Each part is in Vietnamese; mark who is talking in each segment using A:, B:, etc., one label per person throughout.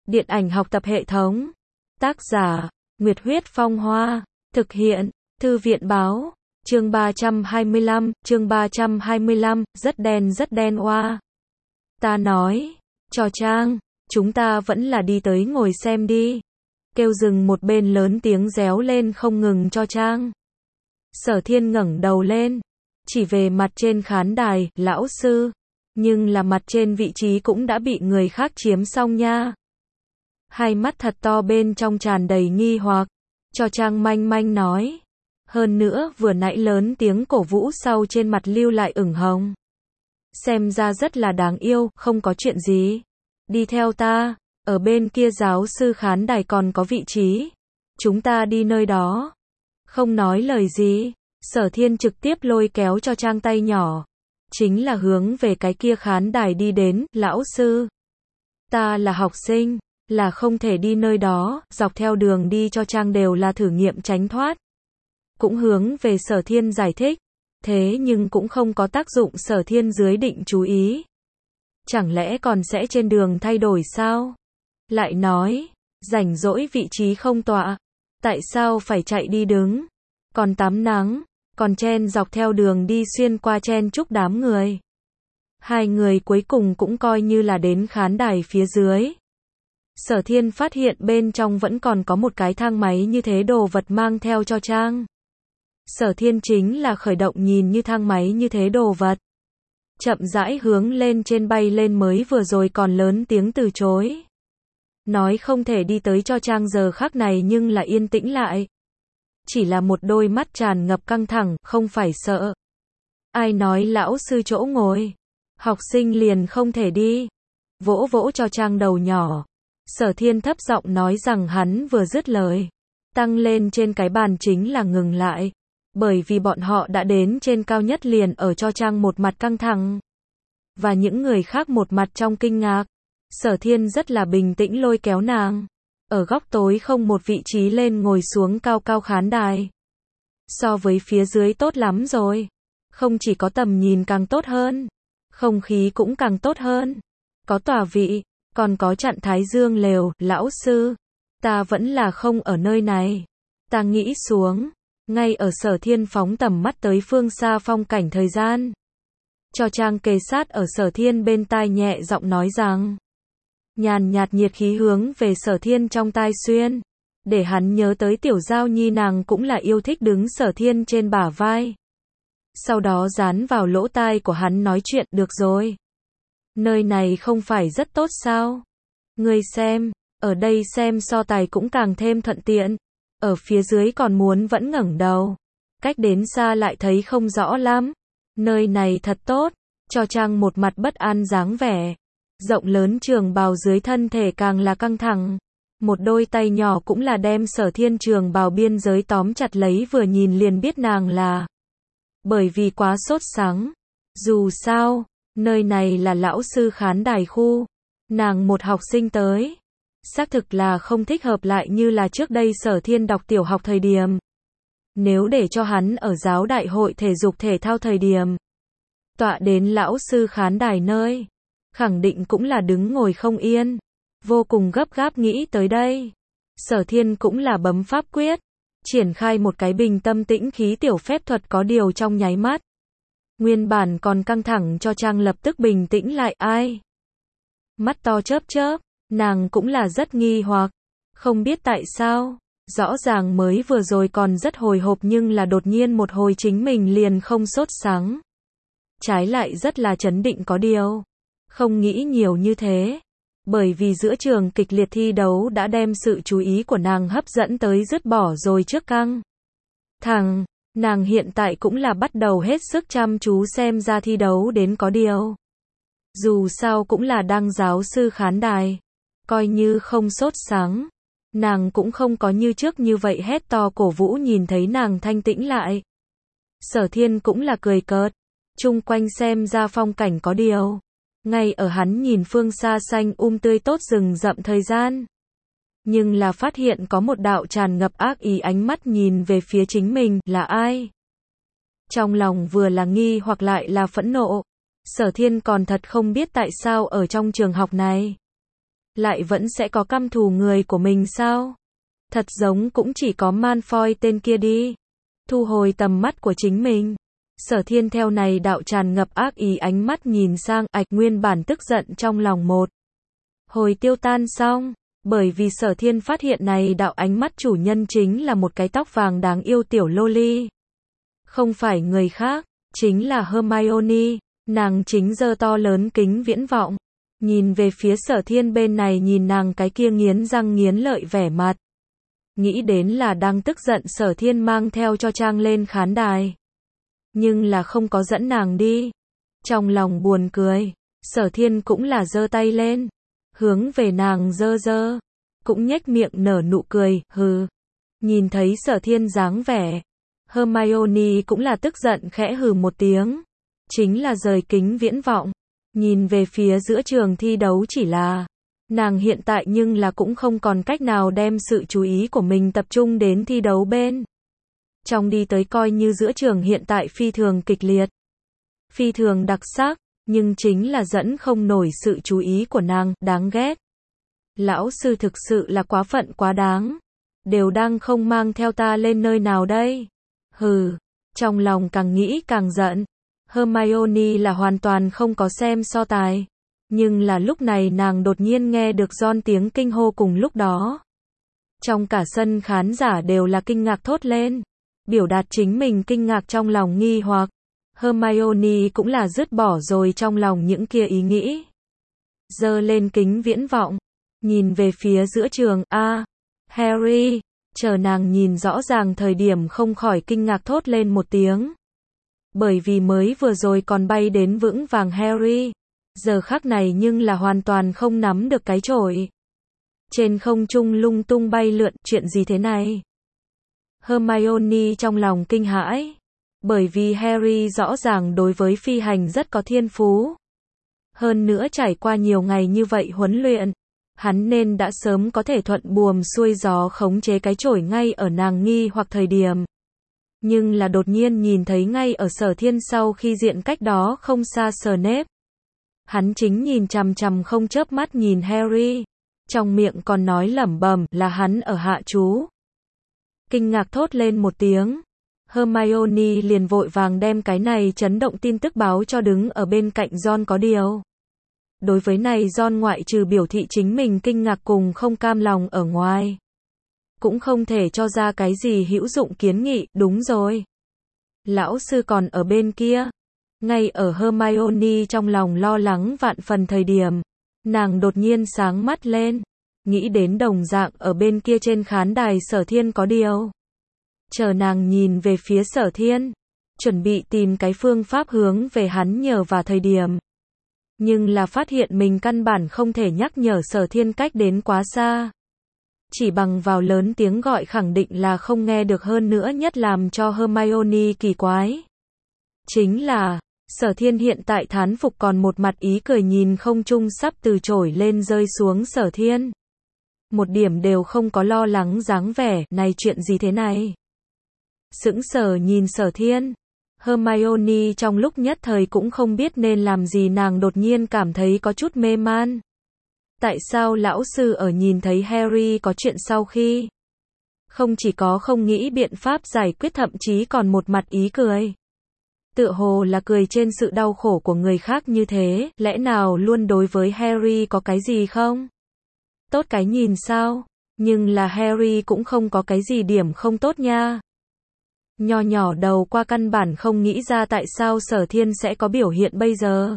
A: Điện ảnh học tập hệ thống. Tác giả, Nguyệt Huyết Phong Hoa. Thực hiện, Thư viện Báo. Chương 325, rất đen oa. Ta nói, cho Trang, chúng ta vẫn là đi tới ngồi xem đi. Kêu dừng một bên lớn tiếng réo lên không ngừng cho Trang. Sở Thiên ngẩng đầu lên, chỉ về mặt trên khán đài, lão sư. Nhưng là mặt trên vị trí cũng đã bị người khác chiếm xong nha. Hai mắt thật to bên trong tràn đầy nghi hoặc. Cho Trang manh manh nói. Hơn nữa vừa nãy lớn tiếng cổ vũ sau trên mặt lưu lại ửng hồng. Xem ra rất là đáng yêu, không có chuyện gì. Đi theo ta, ở bên kia giáo sư khán đài còn có vị trí. Chúng ta đi nơi đó. Không nói lời gì, Sở Thiên trực tiếp lôi kéo cho Trang tay nhỏ. Chính là hướng về cái kia khán đài đi đến, lão sư. Ta là học sinh, là không thể đi nơi đó, dọc theo đường đi cho Trang đều là thử nghiệm tránh thoát. Cũng hướng về Sở Thiên giải thích, thế nhưng cũng không có tác dụng. Sở Thiên dưới định chú ý. Chẳng lẽ còn sẽ trên đường thay đổi sao? Lại nói, rảnh rỗi vị trí không tọa, tại sao phải chạy đi đứng? Còn tắm nắng, còn chen dọc theo đường đi xuyên qua chen chúc đám người. Hai người cuối cùng cũng coi như là đến khán đài phía dưới. Sở Thiên phát hiện bên trong vẫn còn có một cái thang máy như thế đồ vật mang theo cho Trang. Sở Thiên chính là khởi động nhìn như thang máy như thế đồ vật. Chậm rãi hướng lên trên bay lên mới vừa rồi còn lớn tiếng từ chối. Nói không thể đi tới cho Trang giờ khắc này nhưng là yên tĩnh lại. Chỉ là một đôi mắt tràn ngập căng thẳng, không phải sợ. Ai nói lão sư chỗ ngồi? Học sinh liền không thể đi. Vỗ vỗ cho Trang đầu nhỏ. Sở Thiên thấp giọng nói rằng hắn vừa dứt lời. Tăng lên trên cái bàn chính là ngừng lại. Bởi vì bọn họ đã đến trên cao nhất liền ở cho Trang một mặt căng thẳng. Và những người khác một mặt trong kinh ngạc. Sở Thiên rất là bình tĩnh lôi kéo nàng. Ở góc tối không một vị trí lên ngồi xuống cao cao khán đài. So với phía dưới tốt lắm rồi. Không chỉ có tầm nhìn càng tốt hơn. Không khí cũng càng tốt hơn. Có tòa vị, còn có chặn thái dương lều, lão sư. Ta vẫn là không ở nơi này. Ta nghĩ xuống. Ngay ở Sở Thiên phóng tầm mắt tới phương xa phong cảnh thời gian. Cho Trang kề sát ở Sở Thiên bên tai nhẹ giọng nói rằng. Nhàn nhạt nhiệt khí hướng về Sở Thiên trong tai xuyên. Để hắn nhớ tới Tiểu Giao Nhi nàng cũng là yêu thích đứng Sở Thiên trên bả vai. Sau đó dán vào lỗ tai của hắn nói chuyện, được rồi. Nơi này không phải rất tốt sao? Ngươi xem, ở đây xem so tài cũng càng thêm thuận tiện. Ở phía dưới còn muốn vẫn ngẩng đầu. Cách đến xa lại thấy không rõ lắm. Nơi này thật tốt. Cho Trang một mặt bất an dáng vẻ. Rộng lớn trường bào dưới thân thể càng là căng thẳng. Một đôi tay nhỏ cũng là đem Sở Thiên trường bào biên giới tóm chặt lấy, vừa nhìn liền biết nàng là. Bởi vì quá sốt sắng. Dù sao, nơi này là lão sư khán đài khu. Nàng một học sinh tới. Xác thực là không thích hợp lại như là trước đây Sở Thiên đọc tiểu học thời điểm. Nếu để cho hắn ở giáo đại hội thể dục thể thao thời điểm. Tọa đến lão sư khán đài nơi. Khẳng định cũng là đứng ngồi không yên. Vô cùng gấp gáp nghĩ tới đây. Sở Thiên cũng là bấm pháp quyết. Triển khai một cái bình tâm tĩnh khí tiểu phép thuật, có điều trong nháy mắt. Nguyên bản còn căng thẳng cho Trang lập tức bình tĩnh lại. Ai? Mắt to chớp chớp. Nàng cũng là rất nghi hoặc. Không biết tại sao. Rõ ràng mới vừa rồi còn rất hồi hộp nhưng là đột nhiên một hồi chính mình liền không sốt sắng. Trái lại rất là trấn định, có điều. Không nghĩ nhiều như thế. Bởi vì giữa trường kịch liệt thi đấu đã đem sự chú ý của nàng hấp dẫn tới dứt bỏ rồi trước căng thẳng. Nàng hiện tại cũng là bắt đầu hết sức chăm chú xem ra thi đấu đến, có điều. Dù sao cũng là đăng giáo sư khán đài. Coi như không sốt sắng. Nàng cũng không có như trước như vậy hét to cổ vũ, nhìn thấy nàng thanh tĩnh lại. Sở Thiên cũng là cười cợt. Chung quanh xem ra phong cảnh, có điều. Ngay ở hắn nhìn phương xa xanh tươi tốt rừng rậm thời gian. Nhưng là phát hiện có một đạo tràn ngập ác ý ánh mắt nhìn về phía chính mình, là ai? Trong lòng vừa là nghi hoặc lại là phẫn nộ. Sở Thiên còn thật không biết tại sao ở trong trường học này. lại vẫn sẽ có căm thù người của mình sao? Thật giống cũng chỉ có Malfoy tên kia đi. Thu hồi tầm mắt của chính mình. Sở Thiên theo này đạo tràn ngập ác ý ánh mắt nhìn sang ạch, nguyên bản tức giận trong lòng một hồi tiêu tan xong, bởi vì Sở Thiên phát hiện này đạo ánh mắt chủ nhân chính là một cái tóc vàng đáng yêu tiểu loli. Không phải người khác, chính là Hermione, nàng chính giơ to lớn kính viễn vọng, nhìn về phía Sở Thiên bên này nhìn nàng cái kia nghiến răng nghiến lợi vẻ mặt. Nghĩ đến là đang tức giận Sở Thiên mang theo cho Trang lên khán đài. Nhưng là không có dẫn nàng đi. Trong lòng buồn cười, Sở Thiên cũng là giơ tay lên, hướng về nàng giơ giơ, cũng nhếch miệng nở nụ cười, hừ. Nhìn thấy Sở Thiên dáng vẻ, Hermione cũng là tức giận khẽ hừ một tiếng, chính là rời kính viễn vọng, nhìn về phía giữa trường thi đấu chỉ là, nàng hiện tại nhưng là cũng không còn cách nào đem sự chú ý của mình tập trung đến thi đấu bên. Trong đi tới coi như giữa trường hiện tại phi thường kịch liệt, phi thường đặc sắc, nhưng chính là dẫn không nổi sự chú ý của nàng, đáng ghét. Lão sư thực sự là quá phận quá đáng, đều đang không mang theo ta lên nơi nào đây. Hừ, trong lòng càng nghĩ càng giận. Hermione là hoàn toàn không có xem so tài, nhưng là lúc này nàng đột nhiên nghe được Ron tiếng kinh hô cùng lúc đó. Trong cả sân khán giả đều là kinh ngạc thốt lên, biểu đạt chính mình kinh ngạc trong lòng nghi hoặc. Hermione cũng là dứt bỏ rồi trong lòng những kia ý nghĩ. Giơ lên kính viễn vọng, nhìn về phía giữa trường, Harry, chờ nàng nhìn rõ ràng thời điểm không khỏi kinh ngạc thốt lên một tiếng. Bởi vì mới vừa rồi còn bay đến vững vàng Harry, giờ khắc này nhưng là hoàn toàn không nắm được cái chổi. Trên không trung lung tung bay lượn, chuyện gì thế này? Hermione trong lòng kinh hãi, bởi vì Harry rõ ràng đối với phi hành rất có thiên phú. Hơn nữa trải qua nhiều ngày như vậy huấn luyện, hắn nên đã sớm có thể thuận buồm xuôi gió khống chế cái chổi ngay ở nàng nghi hoặc thời điểm. Nhưng là đột nhiên nhìn thấy ngay ở Sở Thiên sau khi diện cách đó không xa Snape. Hắn chính nhìn chằm chằm không chớp mắt nhìn Harry, trong miệng còn nói lẩm bẩm là hắn ở hạ chú. Kinh ngạc thốt lên một tiếng, Hermione liền vội vàng đem cái này chấn động tin tức báo cho đứng ở bên cạnh Ron có điều. Đối với này Ron ngoại trừ biểu thị chính mình kinh ngạc cùng không cam lòng ở ngoài, cũng không thể cho ra cái gì hữu dụng kiến nghị, đúng rồi. Lão sư còn ở bên kia. Ngay ở Hermione trong lòng lo lắng vạn phần thời điểm, nàng đột nhiên sáng mắt lên, nghĩ đến đồng dạng ở bên kia trên khán đài Sở Thiên có điều. Chờ nàng nhìn về phía Sở Thiên, chuẩn bị tìm cái phương pháp hướng về hắn nhờ vào thời điểm. Nhưng là phát hiện mình căn bản không thể nhắc nhở Sở Thiên cách đến quá xa. Chỉ bằng vào lớn tiếng gọi khẳng định là không nghe được, hơn nữa nhất làm cho Hermione kỳ quái. Chính là, Sở Thiên hiện tại thán phục còn một mặt ý cười nhìn không trung sắp từ trổi lên rơi xuống Sở Thiên. Một điểm đều không có lo lắng dáng vẻ, này chuyện gì thế này? Sững sờ nhìn Sở Thiên. Hermione trong lúc nhất thời cũng không biết nên làm gì, nàng đột nhiên cảm thấy có chút mê man. Tại sao lão sư ở nhìn thấy Harry có chuyện sau khi không chỉ có không nghĩ biện pháp giải quyết, thậm chí còn một mặt ý cười. Tựa hồ là cười trên sự đau khổ của người khác như thế, lẽ nào luôn đối với Harry có cái gì không? Tốt cái nhìn sao? Nhưng là Harry cũng không có cái gì điểm không tốt nha. Nho nhỏ đầu qua căn bản không nghĩ ra tại sao Sở Thiên sẽ có biểu hiện bây giờ.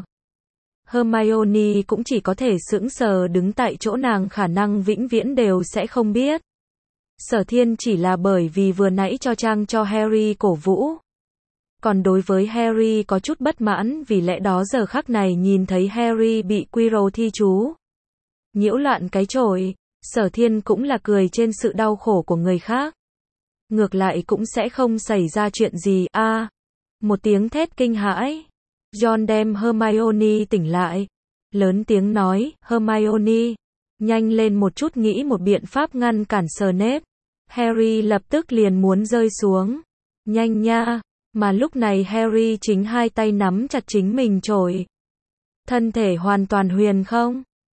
A: Hermione cũng chỉ có thể sững sờ đứng tại chỗ, nàng khả năng vĩnh viễn đều sẽ không biết. Sở Thiên chỉ là bởi vì vừa nãy cho Trang cho Harry cổ vũ. Còn đối với Harry có chút bất mãn, vì lẽ đó giờ khắc này nhìn thấy Harry bị Quirrell thi chú nhiễu loạn cái chổi, Sở Thiên cũng là cười trên sự đau khổ của người khác. Ngược lại cũng sẽ không xảy ra chuyện gì. Một tiếng thét kinh hãi. Ron đem Hermione tỉnh lại. Lớn tiếng nói, Hermione, nhanh lên một chút, nghĩ một biện pháp ngăn cản Snape. Harry lập tức liền muốn rơi xuống. Nhanh nha. Mà lúc này Harry chính hai tay nắm chặt chính mình chổi. Thân thể hoàn toàn huyền không.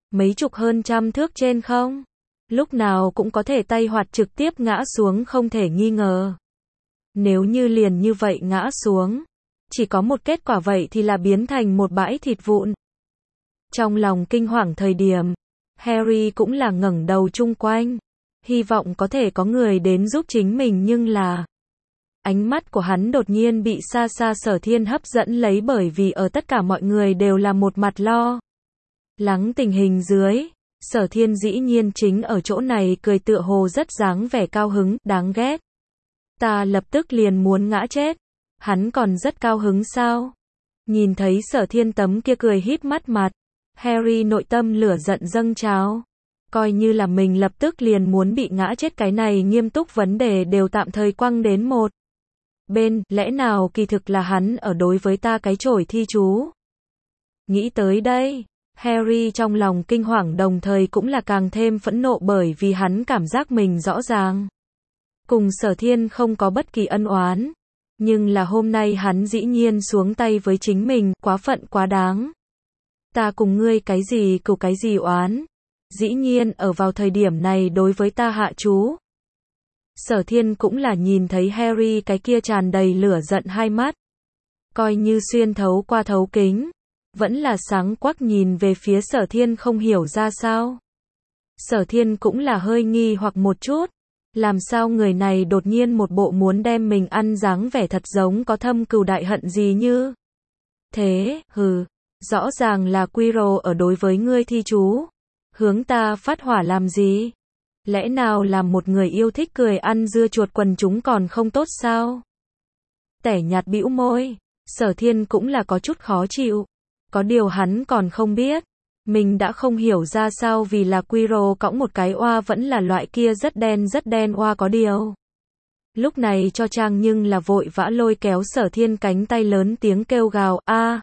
A: mấy chục hơn trăm thước trên không? Lúc nào cũng có thể tay hoạt trực tiếp ngã xuống không thể nghi ngờ. Nếu như liền như vậy ngã xuống, chỉ có một kết quả vậy thì là biến thành một bãi thịt vụn. Trong lòng kinh hoàng thời điểm, Harry cũng là ngẩng đầu chung quanh, hy vọng có thể có người đến giúp chính mình nhưng là ánh mắt của hắn đột nhiên bị xa xa Sở Thiên hấp dẫn lấy bởi vì ở tất cả mọi người đều là một mặt lo lắng tình hình dưới. Sở Thiên dĩ nhiên chính ở chỗ này cười tựa hồ rất dáng vẻ cao hứng, đáng ghét. Ta lập tức liền muốn ngã chết. Hắn còn rất cao hứng sao? Nhìn thấy Sở Thiên tấm kia cười híp mắt mặt, Harry nội tâm lửa giận dâng trào. Coi như là mình lập tức liền muốn bị ngã chết cái này nghiêm túc vấn đề đều tạm thời quăng đến một bên, lẽ nào kỳ thực là hắn ở đối với ta cái chổi thi chú? Nghĩ tới đây, Harry trong lòng kinh hoàng đồng thời cũng là càng thêm phẫn nộ bởi vì hắn cảm giác mình rõ ràng cùng Sở Thiên không có bất kỳ ân oán, nhưng là hôm nay hắn dĩ nhiên xuống tay với chính mình, quá phận quá đáng. Ta cùng ngươi cái gì cừu cái gì oán, dĩ nhiên ở vào thời điểm này đối với ta hạ chú. Sở Thiên cũng là nhìn thấy Harry cái kia tràn đầy lửa giận hai mắt, coi như xuyên thấu qua thấu kính, vẫn là sáng quắc nhìn về phía Sở Thiên không hiểu ra sao. Sở Thiên cũng là hơi nghi hoặc một chút, làm sao người này đột nhiên một bộ muốn đem mình ăn dáng vẻ thật giống có thâm cừu đại hận gì như thế, rõ ràng là Quirrell ở đối với ngươi thi chú, hướng ta phát hỏa làm gì? Lẽ nào làm một người yêu thích cười ăn dưa chuột quần chúng còn không tốt sao? Tẻ nhạt bĩu môi, Sở Thiên cũng là có chút khó chịu, có điều hắn còn không biết, mình đã không hiểu ra sao vì là Quirrell cõng một cái oa vẫn là loại kia rất đen oa có điều. Lúc này cho Trang nhưng là vội vã lôi kéo Sở Thiên cánh tay lớn tiếng kêu gào, a,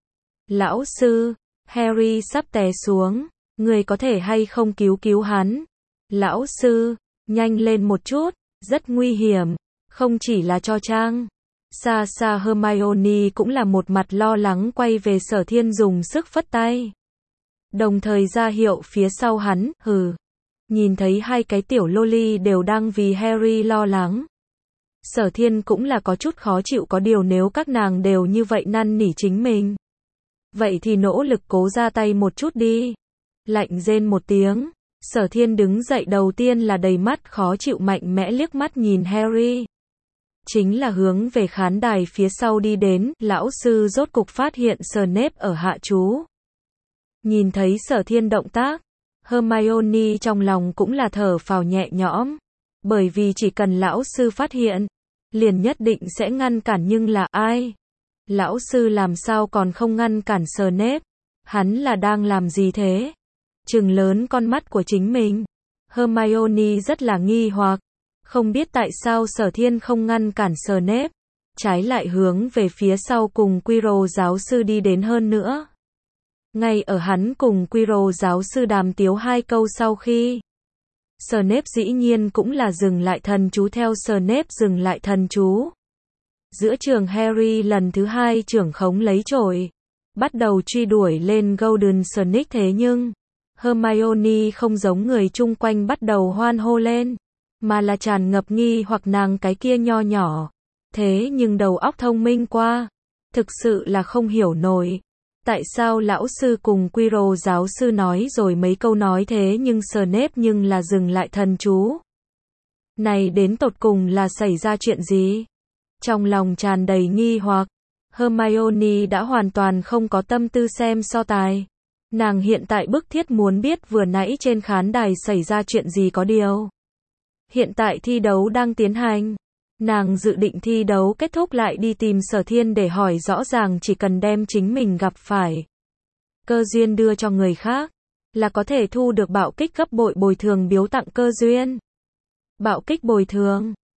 A: lão sư, Harry sắp té xuống, người có thể hay không cứu hắn? Lão sư, nhanh lên một chút, rất nguy hiểm, không chỉ là cho Trang. Xa xa Hermione cũng là một mặt lo lắng quay về Sở Thiên dùng sức phất tay, đồng thời ra hiệu phía sau hắn, nhìn thấy hai cái tiểu loli đều đang vì Harry lo lắng. Sở Thiên cũng là có chút khó chịu có điều nếu các nàng đều như vậy năn nỉ chính mình, vậy thì nỗ lực cố ra tay một chút đi. Lạnh rên một tiếng, Sở Thiên đứng dậy đầu tiên là đầy mắt khó chịu mạnh mẽ liếc mắt nhìn Harry. Chính là hướng về khán đài phía sau đi đến, lão sư rốt cục phát hiện Snape ở hạ chú. Nhìn thấy Sở Thiên động tác, Hermione trong lòng cũng là thở phào nhẹ nhõm, bởi vì chỉ cần lão sư phát hiện, liền nhất định sẽ ngăn cản nhưng là ai? Lão sư làm sao còn không ngăn cản Snape? Hắn là đang làm gì thế? Trừng lớn con mắt của chính mình. Hermione rất là nghi hoặc, không biết tại sao Sở Thiên không ngăn cản Snape, trái lại hướng về phía sau cùng Quirrell giáo sư đi đến hơn nữa. Ngay ở hắn cùng Quirrell giáo sư đàm tiếu hai câu sau khi, Snape dĩ nhiên cũng là dừng lại thần chú theo Snape dừng lại thần chú. Giữa trường Harry lần thứ hai trưởng khống lấy chổi, bắt đầu truy đuổi lên Golden Snake thế nhưng Hermione không giống người chung quanh bắt đầu hoan hô lên, mà là tràn ngập nghi hoặc nàng cái kia nho nhỏ, thế nhưng đầu óc thông minh qua, thực sự là không hiểu nổi. Tại sao lão sư cùng Quirrell giáo sư nói rồi mấy câu nói thế nhưng Snape nhưng là dừng lại thần chú? Này đến tột cùng là xảy ra chuyện gì? Trong lòng tràn đầy nghi hoặc, Hermione đã hoàn toàn không có tâm tư xem so tài. Nàng hiện tại bức thiết muốn biết vừa nãy trên khán đài xảy ra chuyện gì có điều. Hiện tại thi đấu đang tiến hành. Nàng dự định thi đấu kết thúc lại đi tìm Sở Thiên để hỏi rõ ràng chỉ cần đem chính mình gặp phải cơ duyên đưa cho người khác, là có thể thu được bạo kích gấp bội bồi thường biếu tặng cơ duyên. Bạo kích bồi thường,